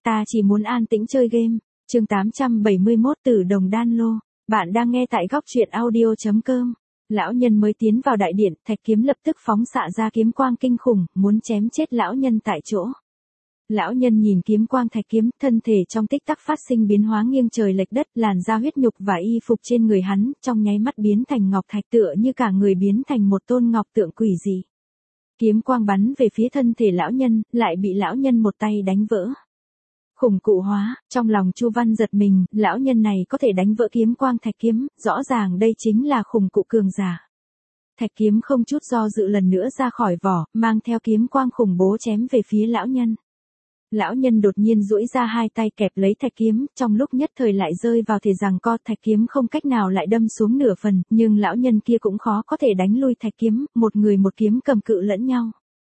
ta chỉ muốn an tĩnh chơi game. Chương 871 Tử Đồng Đan Lô. Bạn đang nghe tại góc truyện audio.com. Lão nhân mới tiến vào đại điện, thạch kiếm lập tức phóng xạ ra kiếm quang kinh khủng, muốn chém chết lão nhân tại chỗ. Lão nhân nhìn kiếm quang thạch kiếm, thân thể trong tích tắc phát sinh biến hóa nghiêng trời lệch đất, làn da huyết nhục và y phục trên người hắn, trong nháy mắt biến thành ngọc thạch, tựa như cả người biến thành một tôn ngọc tượng quỷ dị. Kiếm quang bắn về phía thân thể lão nhân, lại bị lão nhân một tay đánh vỡ. Khủng cụ hóa, trong lòng Chu Văn giật mình, lão nhân này có thể đánh vỡ kiếm quang thạch kiếm, rõ ràng đây chính là khủng cụ cường giả. Thạch kiếm không chút do dự lần nữa ra khỏi vỏ, mang theo kiếm quang khủng bố chém về phía lão nhân. Lão nhân đột nhiên duỗi ra hai tay kẹp lấy thạch kiếm, trong lúc nhất thời lại rơi vào thể giằng co, thạch kiếm không cách nào lại đâm xuống nửa phần, nhưng lão nhân kia cũng khó có thể đánh lui thạch kiếm, một người một kiếm cầm cự lẫn nhau.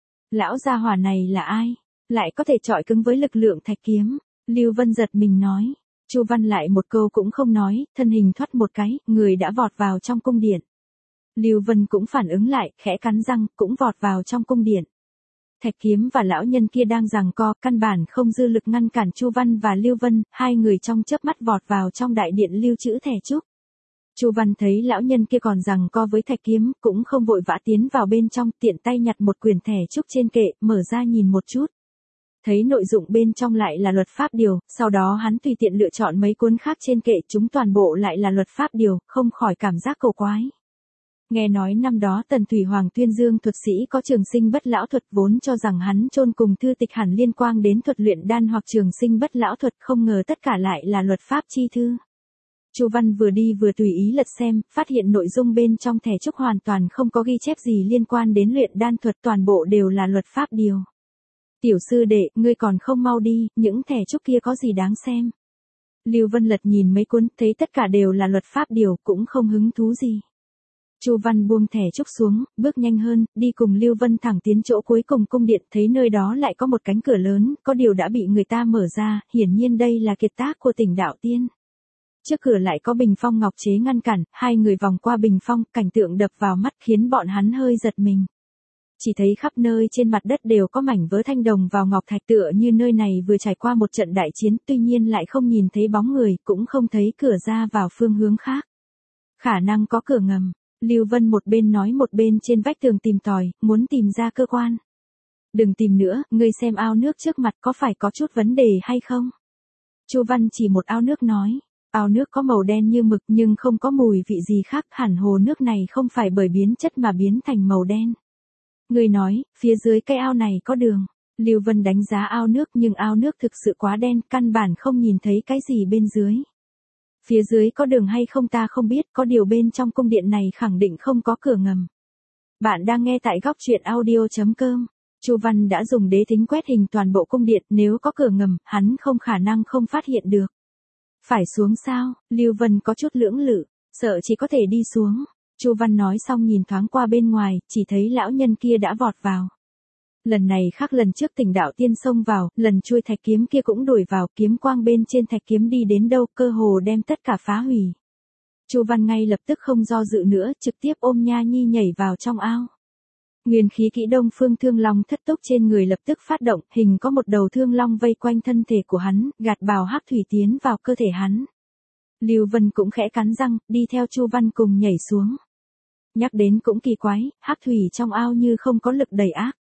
Lão gia hỏa này là ai? Lại có thể chọi cứng với lực lượng thạch kiếm. Lưu Vân giật mình nói. Chu Văn lại một câu cũng không nói, thân hình thoát một cái, người đã vọt vào trong cung điện. Lưu Vân cũng phản ứng lại, khẽ cắn răng, cũng vọt vào trong cung điện. Thạch kiếm và lão nhân kia đang giằng co, căn bản không dư lực ngăn cản Chu Văn và Lưu Vân, hai người trong chớp mắt vọt vào trong đại điện lưu trữ thẻ trúc. Chu Văn thấy lão nhân kia còn giằng co với thạch kiếm, cũng không vội vã tiến vào bên trong, tiện tay nhặt một quyển thẻ trúc trên kệ, mở ra nhìn một chút. Thấy nội dụng bên trong lại là luật pháp điều, sau đó hắn tùy tiện lựa chọn mấy cuốn khác trên kệ, chúng toàn bộ lại là luật pháp điều, không khỏi cảm giác cầu quái. Nghe nói năm đó Tần Thủy Hoàng tuyên dương thuật sĩ có trường sinh bất lão thuật, vốn cho rằng hắn chôn cùng thư tịch hẳn liên quan đến thuật luyện đan hoặc trường sinh bất lão thuật, không ngờ tất cả lại là luật pháp chi thư. Chu Văn vừa đi vừa tùy ý lật xem, phát hiện nội dung bên trong thẻ trúc hoàn toàn không có ghi chép gì liên quan đến luyện đan thuật, toàn bộ đều là luật pháp điều. Tiểu sư đệ, ngươi còn không mau đi, những thẻ trúc kia có gì đáng xem. Lưu Vân lật nhìn mấy cuốn, thấy tất cả đều là luật pháp điều, cũng không hứng thú gì. Chu Văn buông thẻ trúc xuống, bước nhanh hơn, đi cùng Lưu Vân thẳng tiến chỗ cuối cùng cung điện, thấy nơi đó lại có một cánh cửa lớn, có điều đã bị người ta mở ra, hiển nhiên đây là kiệt tác của Tỉnh Đạo Tiên. Trước cửa lại có bình phong ngọc chế ngăn cản, hai người vòng qua bình phong, cảnh tượng đập vào mắt khiến bọn hắn hơi giật mình. Chỉ thấy khắp nơi trên mặt đất đều có mảnh vỡ thanh đồng vào ngọc thạch, tựa như nơi này vừa trải qua một trận đại chiến, tuy nhiên lại không nhìn thấy bóng người, cũng không thấy cửa ra vào phương hướng khác. Khả năng có cửa ngầm. Lưu Vân một bên nói một bên trên vách tường tìm tòi, muốn tìm ra cơ quan. Đừng tìm nữa, ngươi xem ao nước trước mặt có phải có chút vấn đề hay không? Chu Văn chỉ một ao nước nói. Ao nước có màu đen như mực nhưng không có mùi vị gì khác, hẳn hồ nước này không phải bởi biến chất mà biến thành màu đen. Người nói, phía dưới cái ao này có đường. Lưu Vân đánh giá ao nước nhưng ao nước thực sự quá đen, căn bản không nhìn thấy cái gì bên dưới. Phía dưới có đường hay không ta không biết, có điều bên trong cung điện này khẳng định không có cửa ngầm. Bạn đang nghe tại góc truyện audio.com. Chu Văn đã dùng đế thính quét hình toàn bộ cung điện, nếu có cửa ngầm, hắn không khả năng không phát hiện được. Phải xuống sao? Lưu Vân có chút lưỡng lự, sợ chỉ có thể đi xuống. Chu Văn nói xong nhìn thoáng qua bên ngoài, chỉ thấy lão nhân kia đã vọt vào. Lần này khác lần trước Tỉnh Đạo Tiên xông vào, lần chuôi thạch kiếm kia cũng đuổi vào, kiếm quang bên trên thạch kiếm đi đến đâu, cơ hồ đem tất cả phá hủy. Chu Văn ngay lập tức không do dự nữa, trực tiếp ôm Nha Nhi nhảy vào trong ao. Nguyên khí kỹ Đông Phương Thương Long thất túc trên người lập tức phát động, hình có một đầu thương long vây quanh thân thể của hắn, gạt bào hắc thủy tiến vào cơ thể hắn. Lưu Vân cũng khẽ cắn răng, đi theo Chu Văn cùng nhảy xuống. Nhắc đến cũng kỳ quái, hắc thủy trong ao như không có lực đẩy ác.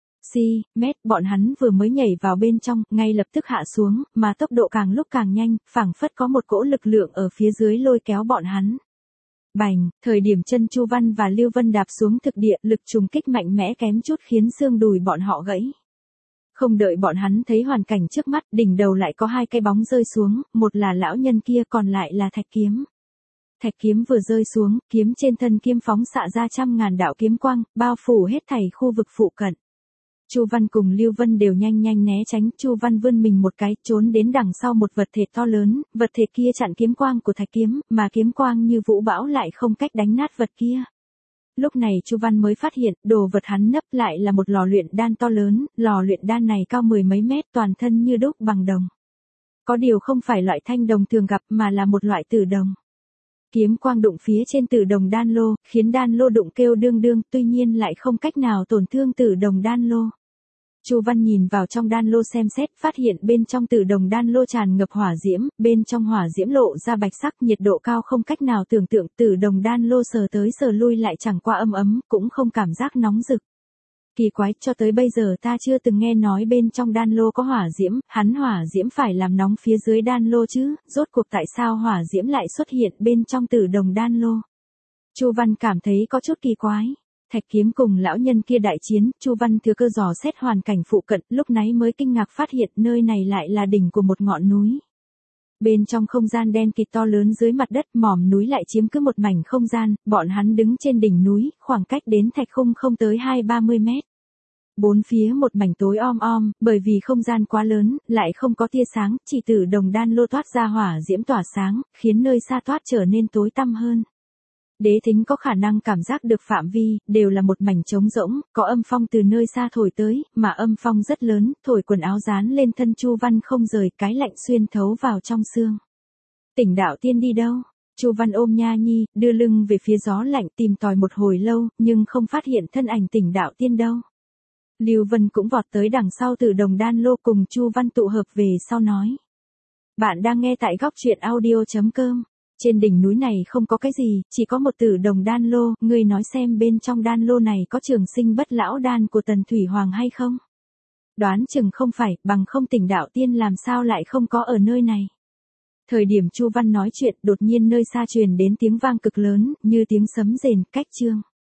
Bọn hắn vừa mới nhảy vào bên trong, ngay lập tức hạ xuống, mà tốc độ càng lúc càng nhanh, phảng phất có một cỗ lực lượng ở phía dưới lôi kéo bọn hắn. Bành, thời điểm chân Chu Văn và Lưu Vân đạp xuống thực địa, lực trùng kích mạnh mẽ kém chút khiến xương đùi bọn họ gãy. Không đợi bọn hắn thấy hoàn cảnh trước mắt, đỉnh đầu lại có hai cái bóng rơi xuống, một là lão nhân kia còn lại là thạch kiếm. Thạch kiếm vừa rơi xuống, kiếm trên thân kiếm phóng xạ ra trăm ngàn đạo kiếm quang, bao phủ hết thảy khu vực phụ cận. Chu Văn cùng Lưu Vân đều nhanh nhanh né tránh, Chu Văn vươn mình một cái, trốn đến đằng sau một vật thể to lớn, vật thể kia chặn kiếm quang của thạch kiếm, mà kiếm quang như vũ bão lại không cách đánh nát vật kia. Lúc này Chu Văn mới phát hiện, đồ vật hắn nấp lại là một lò luyện đan to lớn, lò luyện đan này cao 10 mấy mét, toàn thân như đúc bằng đồng. Có điều không phải loại thanh đồng thường gặp mà là một loại tử đồng. Kiếm quang đụng phía trên tử đồng đan lô, khiến đan lô đụng kêu đương đương, tuy nhiên lại không cách nào tổn thương tử đồng đan lô. Chu Văn nhìn vào trong đan lô xem xét, phát hiện bên trong Tử Đồng đan lô tràn ngập hỏa diễm, bên trong hỏa diễm lộ ra bạch sắc, nhiệt độ cao không cách nào tưởng tượng, Tử Đồng đan lô sờ tới sờ lui lại chẳng qua ấm ấm, cũng không cảm giác nóng rực. Kỳ quái, cho tới bây giờ ta chưa từng nghe nói bên trong đan lô có hỏa diễm, hắn hỏa diễm phải làm nóng phía dưới đan lô chứ, rốt cuộc tại sao hỏa diễm lại xuất hiện bên trong Tử Đồng đan lô? Chu Văn cảm thấy có chút kỳ quái. Thạch Kiếm cùng lão nhân kia đại chiến, Chu Văn thừa cơ dò xét hoàn cảnh phụ cận, lúc nãy mới kinh ngạc phát hiện nơi này lại là đỉnh của một ngọn núi. Bên trong không gian đen kịt to lớn dưới mặt đất, mỏm núi lại chiếm cứ một mảnh không gian, bọn hắn đứng trên đỉnh núi, khoảng cách đến thạch khung không tới 20-30 mét. Bốn phía một mảnh tối om om, bởi vì không gian quá lớn, lại không có tia sáng, chỉ Tử Đồng đan lô toát ra hỏa diễm tỏa sáng, khiến nơi xa toát trở nên tối tăm hơn. Đế Thính có khả năng cảm giác được phạm vi, đều là một mảnh trống rỗng, có âm phong từ nơi xa thổi tới, mà âm phong rất lớn, thổi quần áo dán lên thân Chu Văn không rời, cái lạnh xuyên thấu vào trong xương. Tỉnh Đạo Tiên đi đâu? Chu Văn ôm Nha Nhi, đưa lưng về phía gió lạnh tìm tòi một hồi lâu, nhưng không phát hiện thân ảnh Tỉnh Đạo Tiên đâu. Lưu Vân cũng vọt tới đằng sau Tử Đồng đan lô cùng Chu Văn tụ hợp về sau nói. Bạn đang nghe tại góc truyện audio.com. Trên đỉnh núi này không có cái gì, chỉ có một Tử Đồng đan lô, ngươi nói xem bên trong đan lô này có trường sinh bất lão đan của Tần Thủy Hoàng hay không? Đoán chừng không phải, bằng không Tỉnh Đạo Tiên làm sao lại không có ở nơi này. Thời điểm Chu Văn nói chuyện, đột nhiên nơi xa truyền đến tiếng vang cực lớn, như tiếng sấm rền, cách chương.